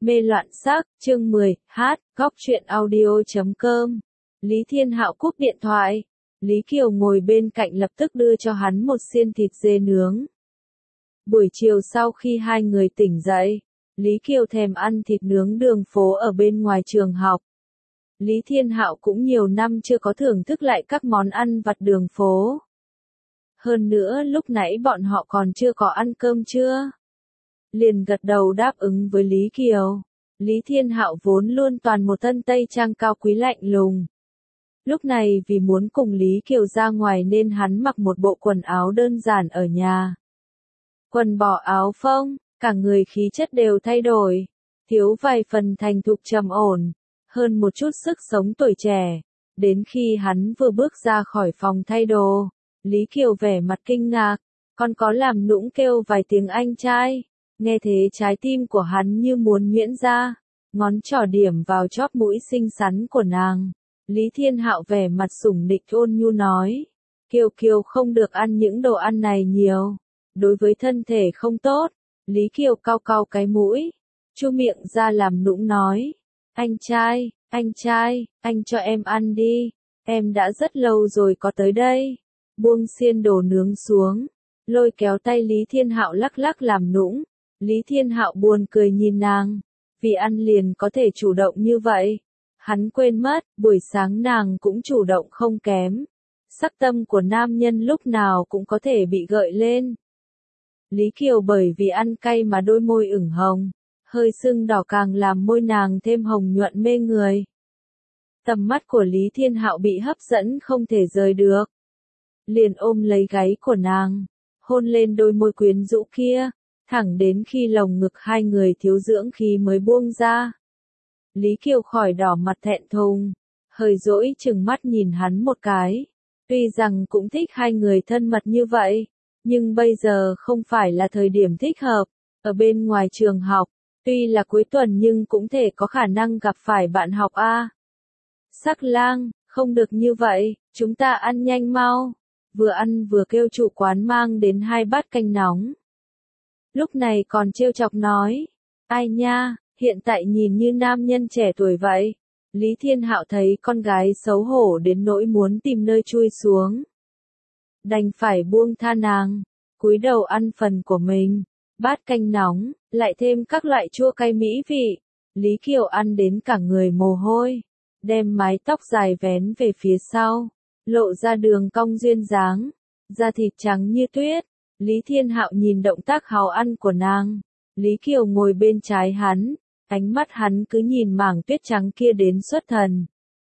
Mê loạn sắc, chương 10, góc truyện audio.com. Lý Thiên Hạo cúp điện thoại. Lý Kiều ngồi bên cạnh lập tức đưa cho hắn một xiên thịt dê nướng. Buổi chiều sau khi hai người tỉnh dậy, Lý Kiều thèm ăn thịt nướng đường phố ở bên ngoài trường học. Lý Thiên Hạo cũng nhiều năm chưa có thưởng thức lại các món ăn vặt đường phố. Hơn nữa lúc nãy bọn họ còn chưa có ăn cơm trưa. Liền gật đầu đáp ứng với Lý Kiều. Lý Thiên Hạo vốn luôn toàn một thân tây trang cao quý lạnh lùng. Lúc này vì muốn cùng Lý Kiều ra ngoài nên hắn mặc một bộ quần áo đơn giản ở nhà. Quần bò áo phông, cả người khí chất đều thay đổi, thiếu vài phần thành thục trầm ổn, hơn một chút sức sống tuổi trẻ. Đến khi hắn vừa bước ra khỏi phòng thay đồ, Lý Kiều vẻ mặt kinh ngạc, còn có làm nũng kêu vài tiếng anh trai. Nghe thế trái tim của hắn như muốn nhuyễn ra, ngón trỏ điểm vào chóp mũi xinh xắn của nàng. Lý Thiên Hạo vẻ mặt sủng nịch ôn nhu nói, Kiều Kiều không được ăn những đồ ăn này nhiều, đối với thân thể không tốt. Lý Kiều cau cau cái mũi, chu miệng ra làm nũng nói, anh trai, anh cho em ăn đi, em đã rất lâu rồi có tới đây. Buông xiên đồ nướng xuống, lôi kéo tay Lý Thiên Hạo lắc lắc làm nũng. Lý Thiên Hạo buồn cười nhìn nàng, vì ăn liền có thể chủ động như vậy. Hắn quên mất, buổi sáng nàng cũng chủ động không kém. Sắc tâm của nam nhân lúc nào cũng có thể bị gợi lên. Lý Kiều bởi vì ăn cay mà đôi môi ửng hồng, hơi sưng đỏ càng làm môi nàng thêm hồng nhuận mê người. Tầm mắt của Lý Thiên Hạo bị hấp dẫn không thể rời được. Liền ôm lấy gáy của nàng, hôn lên đôi môi quyến rũ kia. Thẳng đến khi lồng ngực hai người thiếu dưỡng khí mới buông ra. Lý Kiều khỏi đỏ mặt thẹn thùng, hơi dỗi chừng mắt nhìn hắn một cái. Tuy rằng cũng thích hai người thân mật như vậy, nhưng bây giờ không phải là thời điểm thích hợp. Ở bên ngoài trường học, tuy là cuối tuần nhưng cũng thể có khả năng gặp phải bạn học A. Sắc lang, không được như vậy, chúng ta ăn nhanh mau. Vừa ăn vừa kêu chủ quán mang đến 2 bát canh nóng. Lúc này còn trêu chọc nói, ai nha, hiện tại nhìn như nam nhân trẻ tuổi vậy. Lý Thiên Hạo thấy con gái xấu hổ đến nỗi muốn tìm nơi chui xuống. Đành phải buông tha nàng, cúi đầu ăn phần của mình, bát canh nóng, lại thêm các loại chua cay mỹ vị. Lý Kiều ăn đến cả người mồ hôi, đem mái tóc dài vén về phía sau, lộ ra đường cong duyên dáng, da thịt trắng như tuyết. Lý Thiên Hạo nhìn động tác háo ăn của nàng. Lý Kiều ngồi bên trái hắn, ánh mắt hắn cứ nhìn mảng tuyết trắng kia đến xuất thần.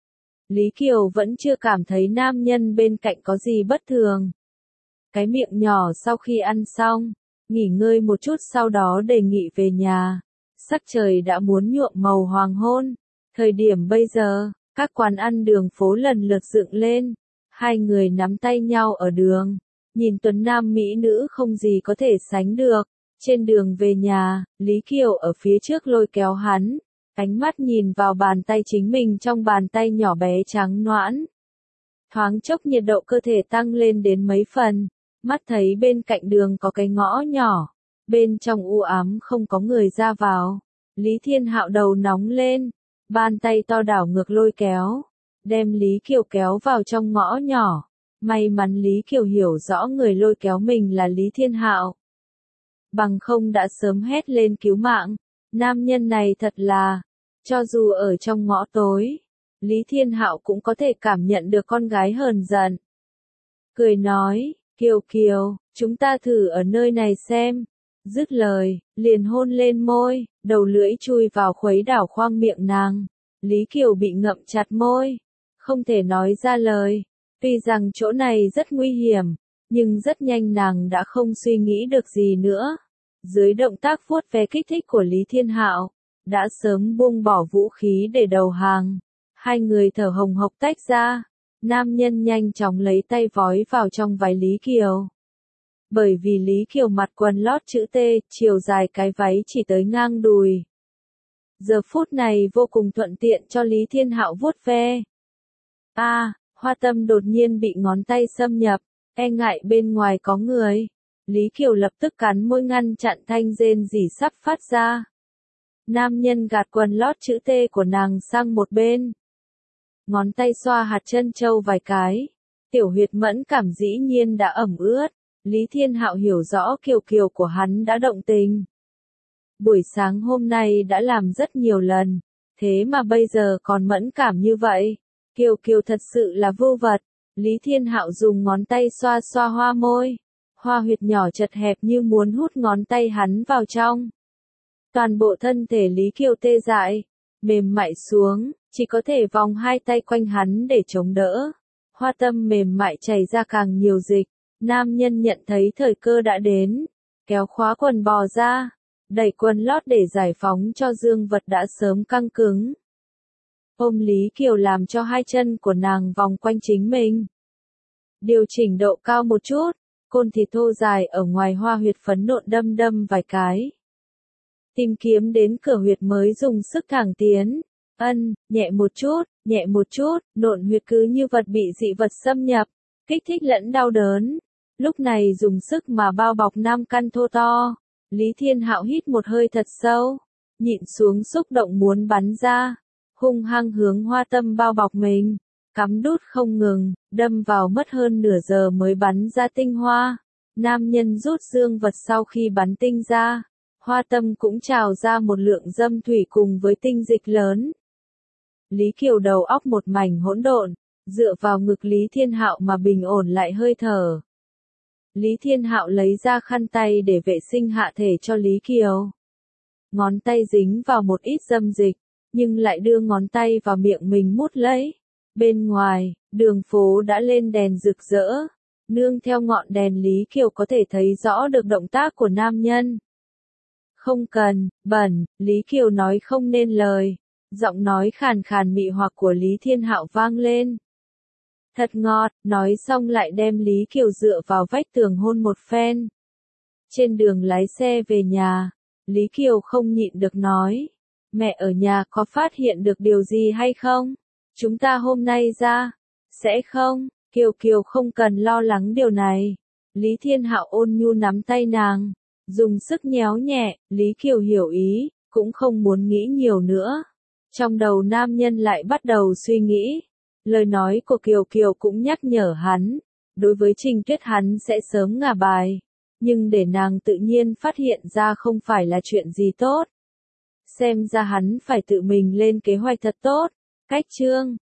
Lý Kiều vẫn chưa cảm thấy nam nhân bên cạnh có gì bất thường. Cái miệng nhỏ sau khi ăn xong, nghỉ ngơi một chút sau đó đề nghị về nhà. Sắc trời đã muốn nhuộm màu hoàng hôn. Thời điểm bây giờ, các quán ăn đường phố lần lượt dựng lên. Hai người nắm tay nhau ở đường. Nhìn tuấn nam mỹ nữ không gì có thể sánh được. Trên đường về nhà, Lý Kiều ở phía trước lôi kéo hắn, ánh mắt nhìn vào bàn tay chính mình trong bàn tay nhỏ bé trắng nõn. Thoáng chốc nhiệt độ cơ thể tăng lên đến mấy phần, mắt thấy bên cạnh đường có cái ngõ nhỏ, bên trong u ám không có người ra vào. Lý Thiên Hạo đầu nóng lên, bàn tay to đảo ngược lôi kéo, đem Lý Kiều kéo vào trong ngõ nhỏ. May mắn Lý Kiều hiểu rõ người lôi kéo mình là Lý Thiên Hạo. Bằng không đã sớm hét lên cứu mạng. Nam nhân này thật là, cho dù ở trong ngõ tối, Lý Thiên Hạo cũng có thể cảm nhận được con gái hờn giận. Cười nói, Kiều Kiều, chúng ta thử ở nơi này xem. Dứt lời, liền hôn lên môi, đầu lưỡi chui vào khuấy đảo khoang miệng nàng. Lý Kiều bị ngậm chặt môi, không thể nói ra lời. Tuy rằng chỗ này rất nguy hiểm, nhưng rất nhanh nàng đã không suy nghĩ được gì nữa. Dưới động tác vuốt ve kích thích của Lý Thiên Hạo, đã sớm buông bỏ vũ khí để đầu hàng. Hai người thở hồng hộc tách ra, nam nhân nhanh chóng lấy tay vói vào trong váy Lý Kiều. Bởi vì Lý Kiều mặc quần lót chữ T, chiều dài cái váy chỉ tới ngang đùi. Giờ phút này vô cùng thuận tiện cho Lý Thiên Hạo vuốt ve. Hoa Tâm đột nhiên bị ngón tay xâm nhập, e ngại bên ngoài có người. Lý Kiều lập tức cắn môi ngăn chặn thanh rên rỉ sắp phát ra. Nam nhân gạt quần lót chữ T của nàng sang một bên. Ngón tay xoa hạt chân châu vài cái. Tiểu huyệt mẫn cảm dĩ nhiên đã ẩm ướt. Lý Thiên Hạo hiểu rõ Kiều Kiều của hắn đã động tình. Buổi sáng hôm nay đã làm rất nhiều lần. Thế mà bây giờ còn mẫn cảm như vậy. Kiều Kiều thật sự là vô vật. Lý Thiên Hạo dùng ngón tay xoa xoa hoa môi. Hoa huyệt nhỏ chật hẹp như muốn hút ngón tay hắn vào trong. Toàn bộ thân thể Lý Kiều tê dại, mềm mại xuống, chỉ có thể vòng hai tay quanh hắn để chống đỡ. Hoa tâm mềm mại chảy ra càng nhiều dịch. Nam nhân nhận thấy thời cơ đã đến. Kéo khóa quần bò ra. Đẩy quần lót để giải phóng cho dương vật đã sớm căng cứng. Ôm Lý Kiều làm cho hai chân của nàng vòng quanh chính mình. Điều chỉnh độ cao một chút. Côn thịt thô dài ở ngoài hoa huyệt phấn nộn đâm đâm vài cái. Tìm kiếm đến cửa huyệt mới dùng sức thẳng tiến. Nhẹ một chút, nộn huyệt cứ như vật bị dị vật xâm nhập, kích thích lẫn đau đớn. Lúc này dùng sức mà bao bọc nam căn thô to. Lý Thiên Hạo hít một hơi thật sâu, nhịn xuống xúc động muốn bắn ra, hung hăng hướng hoa tâm bao bọc mình, cắm đút không ngừng, đâm vào mất hơn nửa giờ mới bắn ra tinh hoa. Nam nhân rút dương vật sau khi bắn tinh ra, hoa tâm cũng trào ra một lượng dâm thủy cùng với tinh dịch lớn. Lý Kiều đầu óc một mảnh hỗn độn, dựa vào ngực Lý Thiên Hạo mà bình ổn lại hơi thở. Lý Thiên Hạo lấy ra khăn tay để vệ sinh hạ thể cho Lý Kiều. Ngón tay dính vào một ít dâm dịch, nhưng lại đưa ngón tay vào miệng mình mút lấy. Bên ngoài, đường phố đã lên đèn rực rỡ. Nương theo ngọn đèn Lý Kiều có thể thấy rõ được động tác của nam nhân. Không cần, bẩn, Lý Kiều nói không nên lời. Giọng nói khàn khàn mị hoặc của Lý Thiên Hạo vang lên. Thật ngọt, nói xong lại đem Lý Kiều dựa vào vách tường hôn một phen. Trên đường lái xe về nhà, Lý Kiều không nhịn được nói. Mẹ ở nhà có phát hiện được điều gì hay không? Chúng ta hôm nay ra. Sẽ không, Kiều Kiều không cần lo lắng điều này. Lý Thiên Hạo ôn nhu nắm tay nàng, dùng sức nhéo nhẹ, Lý Kiều hiểu ý, cũng không muốn nghĩ nhiều nữa. Trong đầu nam nhân lại bắt đầu suy nghĩ. Lời nói của Kiều Kiều cũng nhắc nhở hắn, đối với Trình Tuyết hắn sẽ sớm ngả bài, nhưng để nàng tự nhiên phát hiện ra không phải là chuyện gì tốt. Xem ra hắn phải tự mình lên kế hoạch thật tốt. Cách chương